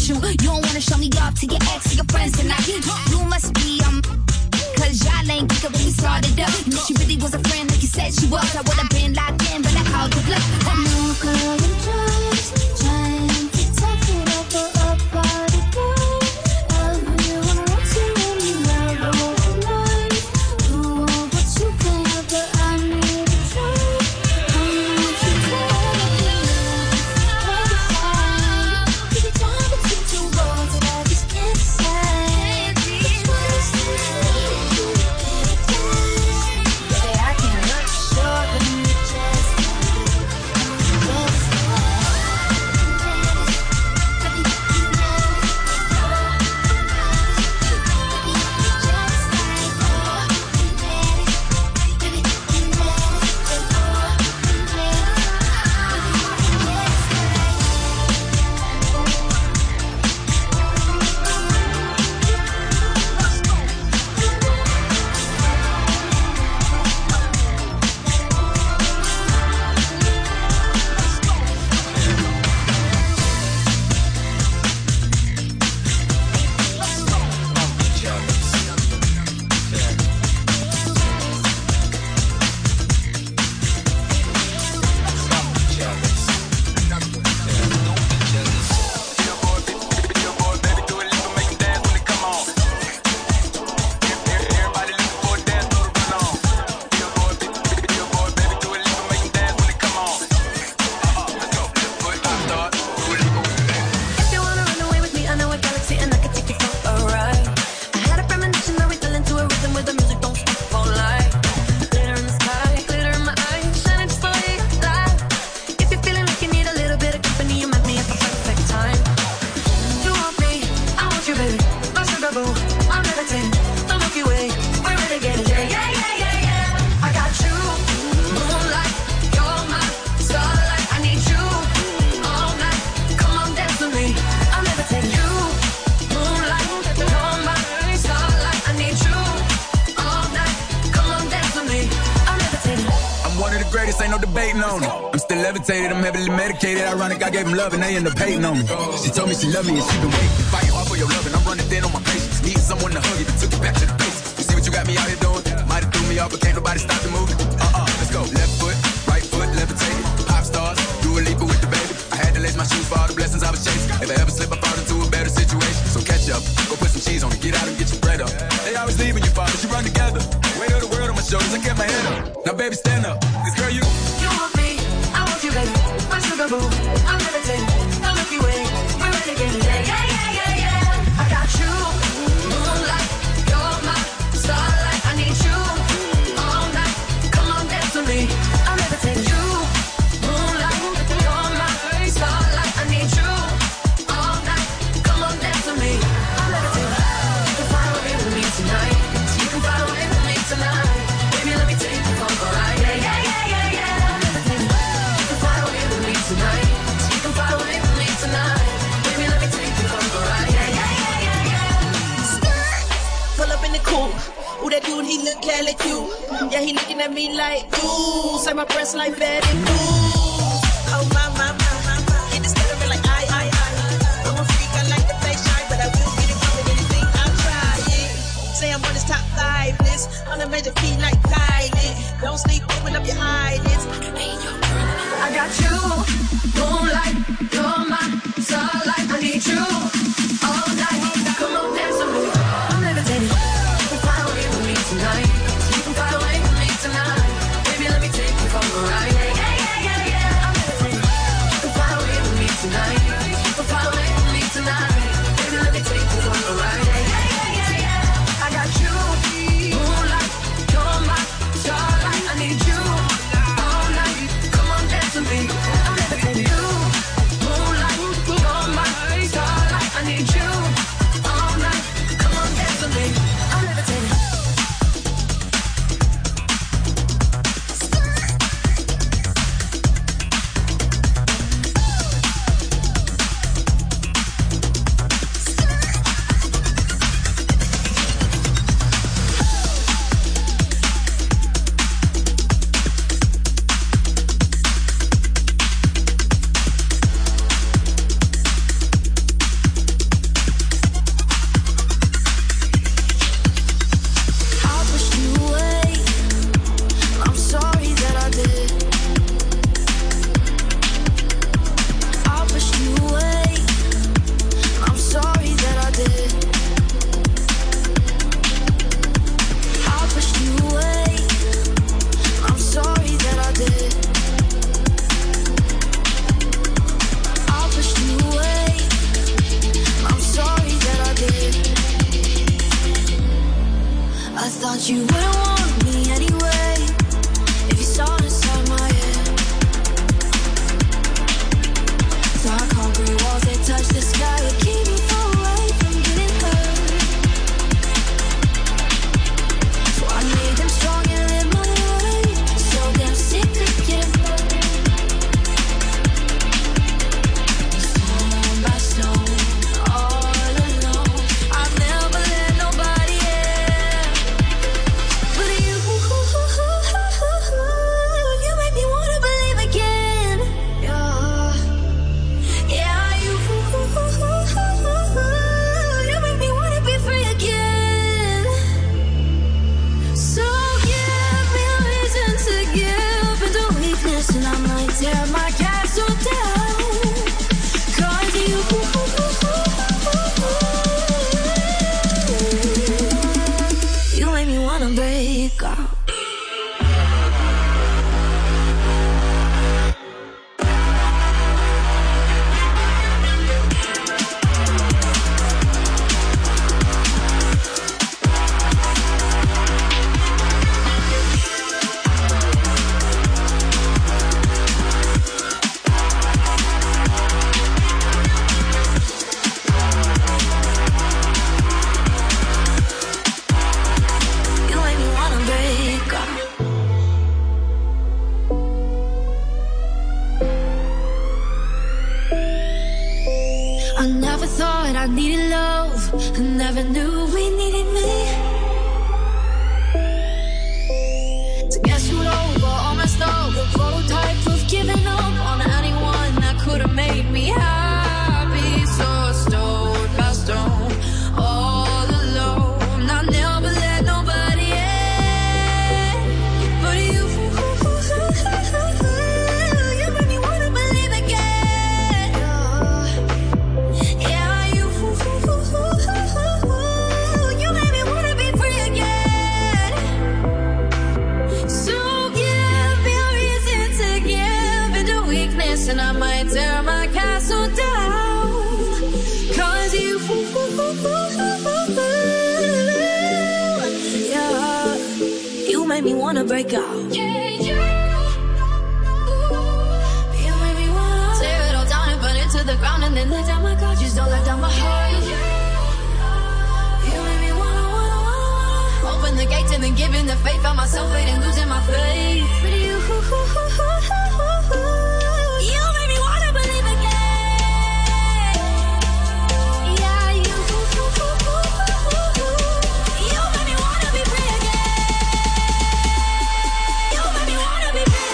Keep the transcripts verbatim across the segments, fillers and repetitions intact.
you. You don't wanna show me off to your ex or your friends tonight. You must be, um, cause y'all ain't geeker when we started up. And if she really was a friend like you said she was, I would've been locked in, but I called the bluff. I'm no girl and just trying to take it over up all the time. Love you, I want to really love all the night. Do all what you can, but I need to try. I want you to love me. Keep it down between two worlds that I just can't say. Just wanna say I can't look short when you just I'm heavily medicated, ironic, I gave him love and they end up hating on me. She told me she loved me and she been waiting, fighting hard for your love and I'm running thin on my patience. Need someone to hug you, but took you back to the basics. You see what you got me out here doing? Might have threw me off, but can't nobody stop the movement. Uh-uh, let's go. Left foot, right foot, levitating. Pop stars, do a leap with the baby. I had to lace my shoes for all the blessings I was chasing. If I ever slip, I fall into a better situation. So catch up, go put some cheese on it, get out and get your bread up. They always leaving you, father, you run together. Weight of the world on my shoulders, I kept my head up. Now baby, stand up, cause girl, you You want me, I want you, baby. My sugar boo, I'm levitating. The Milky Way, we're renegading. Yeah, yeah, yeah, yeah, yeah. I got you, moonlight, you're my starlight. I need you all night. Come on, dance with me. I'm levitating. You, moonlight, you're my starlight. I need you all night. Come on, dance with me. I'm levitating. You can fly away with me tonight. You can fly away with me tonight. Baby, let me take you for a ride. Yeah, yeah, yeah, yeah, yeah. I'm levitating. You can fly away with me tonight. You can fly away with me tonight. Baby, let me take you for a ride. Yeah, yeah, yeah, yeah, yeah. Pull up in the coupe. Ooh, that dude, he look hella cute. Yeah, he looking at me like, ooh, say my breasts like Betty Boo. Oh, my, my, my, my, my. Hit this stuttering like I, I, I. I'm a freak, I like the face shine, but I will get it wrong with anything I try it. Say I'm on this top five list. On a major feet like Kylie. Don't sleep, open up your eyelids. I got you, moonlight, you're my starlight. I need you all night. Come on, dance with me. I'm levitating. You can fly away with me tonight. You can fly away with me tonight. Baby, let me take you for a ride. Yeah, yeah, yeah, yeah, yeah. I'm levitating. You can fly away with me tonight. You can fly away with me tonight. Baby, let me take you for a ride. Yeah, yeah, yeah, yeah, yeah. I got you, moonlight, you're my starlight. I need you all night. Come on, dance with me. I'm needed love, never knew we needed me. So guess who'd over all my stuff, the prototype of giving up on anyone that could have made me happy. So stone by stone, all alone, I never let nobody in but you. You made me wanna believe again. Yeah, you. You made me wanna be free again. So give me a reason to give into weakness, and I might tear my castle down. Cause you, yeah, you made me wanna break out. Yeah, you, you made me wanna tear it all down and burn it to the ground, and then let down my guard. Just don't let down my heart. You made me wanna, wanna, wanna open the gates and then giving the faith. Found myself fading, losing my faith. But you, you made me wanna believe again. Yeah, you, you made me wanna be free again. You made me wanna be free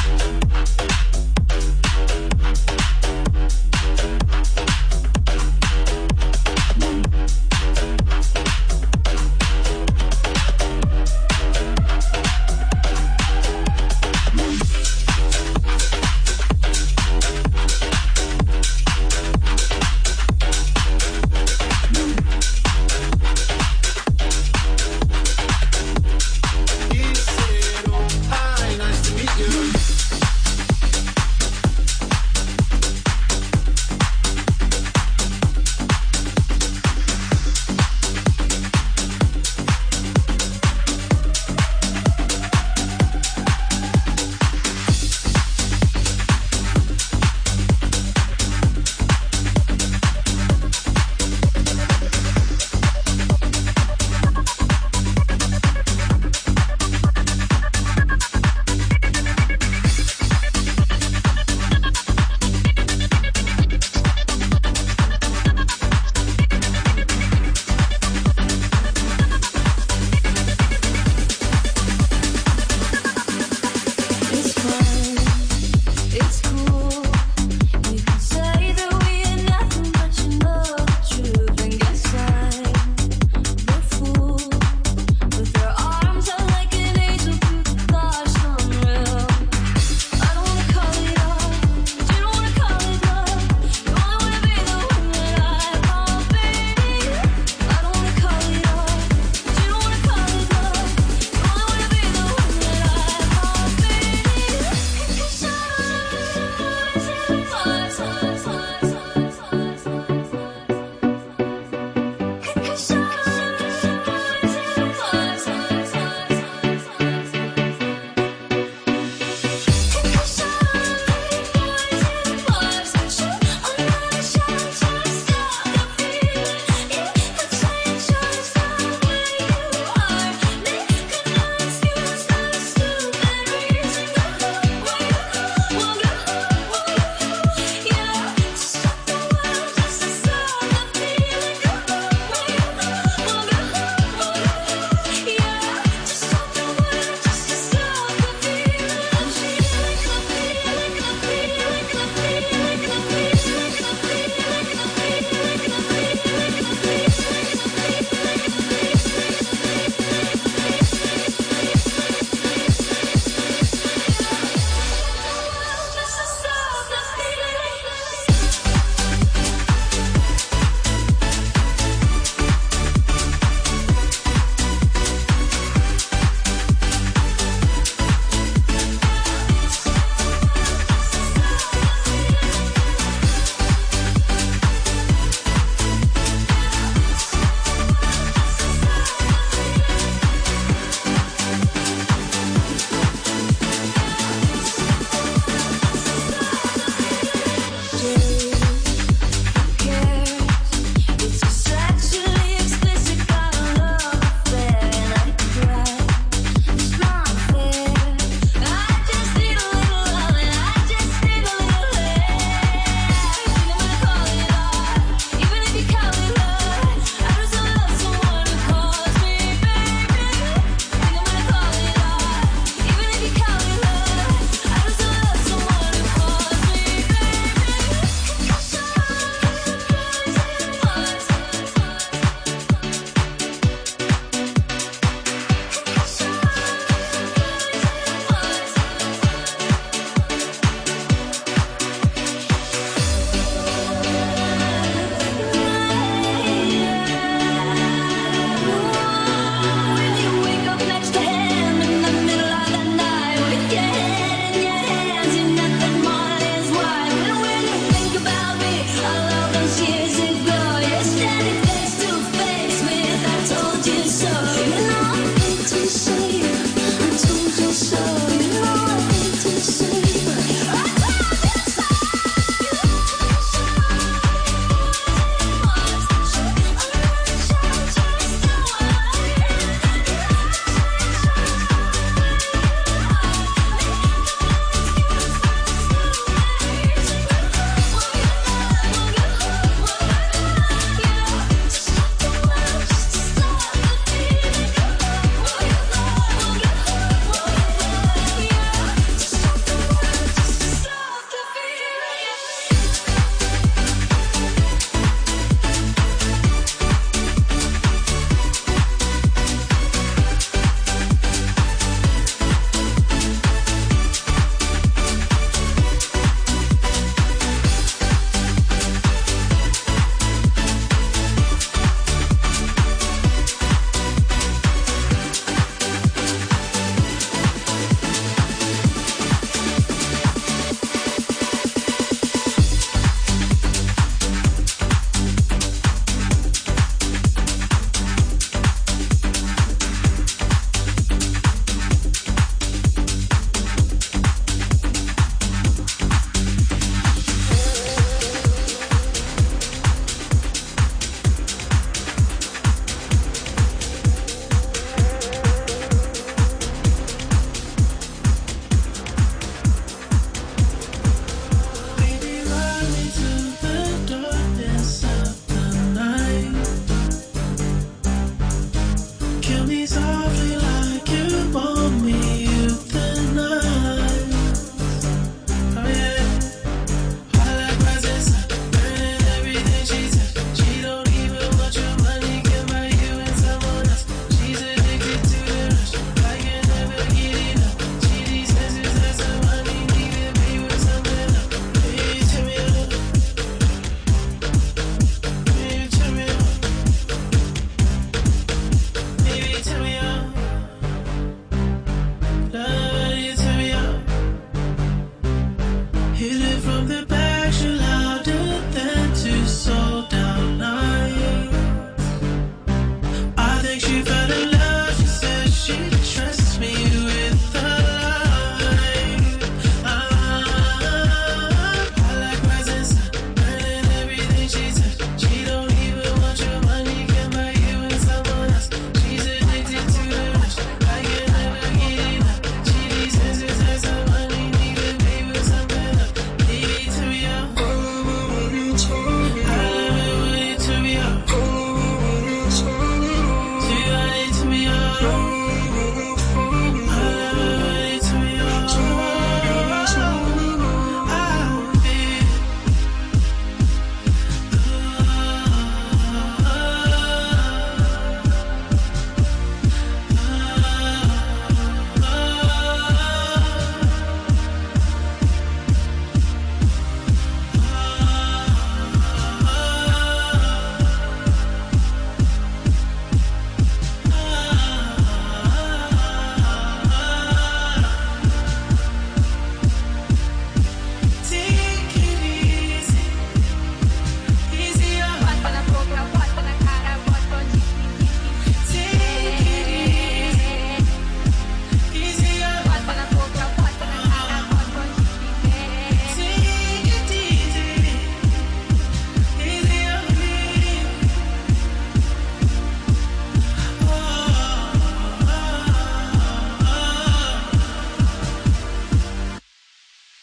Hi, nice to meet you.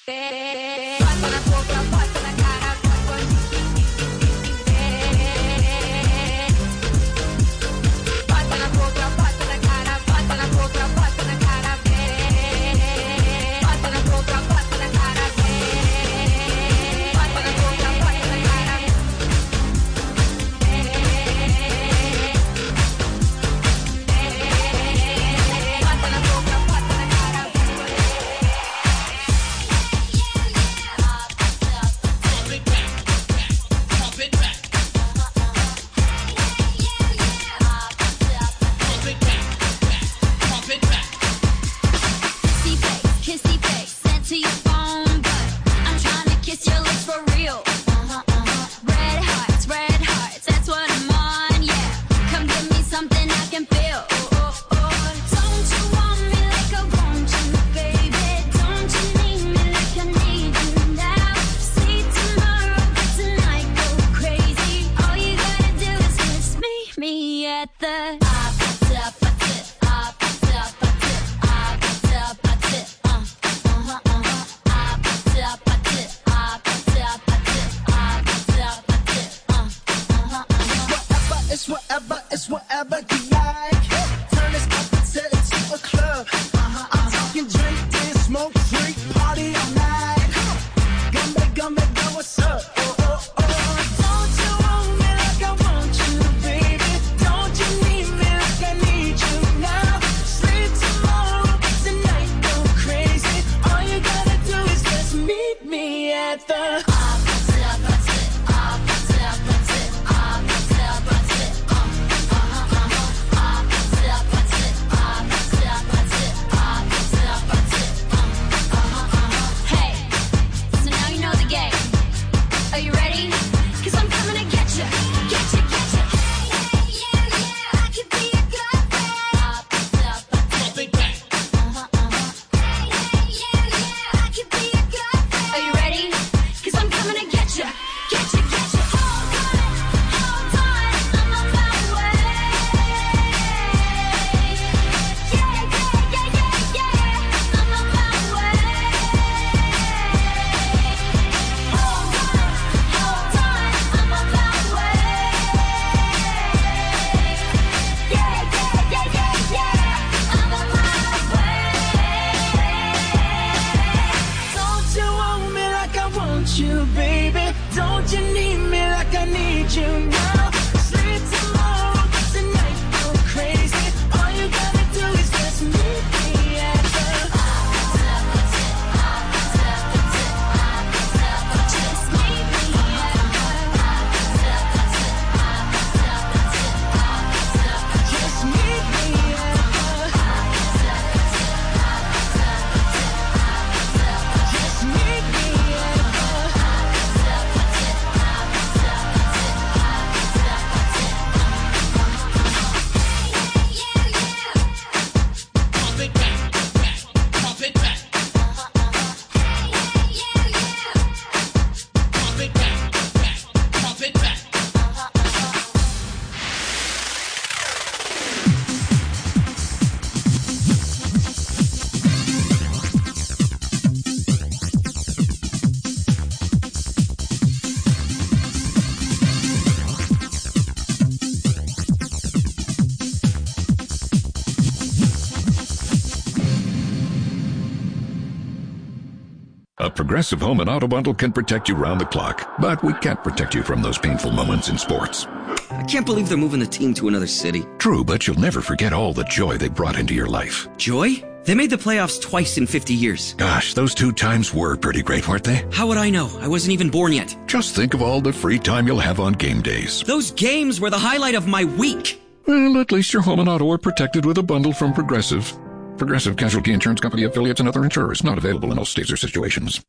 A Progressive Home and Auto Bundle can protect you round the clock, but we can't protect you from those painful moments in sports. I can't believe they're moving the team to another city. True, but you'll never forget all the joy they brought into your life. Joy? They made the playoffs twice in fifty years. Gosh, those two times were pretty great, weren't they? How would I know? I wasn't even born yet. Just think of all the free time you'll have on game days. Those games were the highlight of my week. Well, at least your home and auto are protected with a bundle from Progressive. Progressive Casualty Insurance Company affiliates and other insurers. Not available in all states or situations.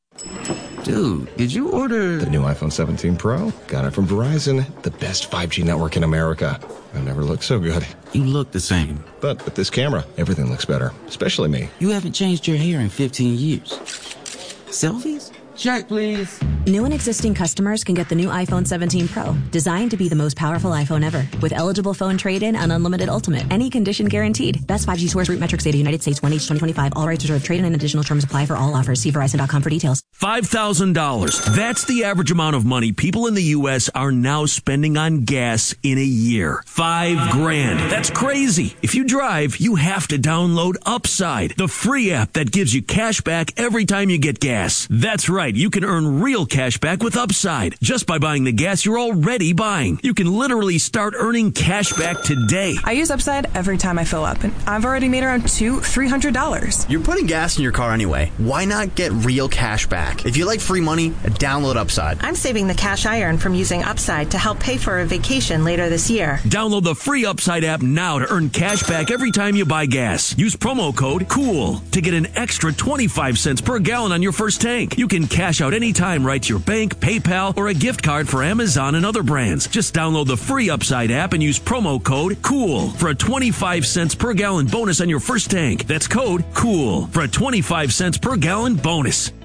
Dude, did you order the new iPhone seventeen Pro? Got it from Verizon, the best five G network in America. I've never looked so good. You look the same. But with this camera, everything looks better, especially me. You haven't changed your hair in fifteen years. Selfies? Check, please. New and existing customers can get the new iPhone seventeen Pro, designed to be the most powerful iPhone ever. With eligible phone trade-in and unlimited ultimate. Any condition guaranteed. Best five G source root metrics data, United States, one H twenty twenty-five. All rights reserved. Trade-in and additional terms apply for all offers. See Verizon dot com for details. five thousand dollars. That's the average amount of money people in the U S are now spending on gas in a year. Five grand. That's crazy. If you drive, you have to download Upside, the free app that gives you cash back every time you get gas. That's right. You can earn real cash back with Upside just by buying the gas you're already buying. You can literally start earning cash back today. I use Upside every time I fill up, and I've already made around two, three hundred dollars. You're putting gas in your car anyway. Why not get real cash back? If you like free money, download Upside. I'm saving the cash I earn from using Upside to help pay for a vacation later this year. Download the free Upside app now to earn cash back every time you buy gas. Use promo code COOL to get an extra twenty-five cents per gallon on your first tank. You can cash out anytime right to your bank, PayPal, or a gift card for Amazon and other brands. Just download the free Upside app and use promo code COOL for a twenty-five cents per gallon bonus on your first tank. That's code COOL for a twenty-five cents per gallon bonus.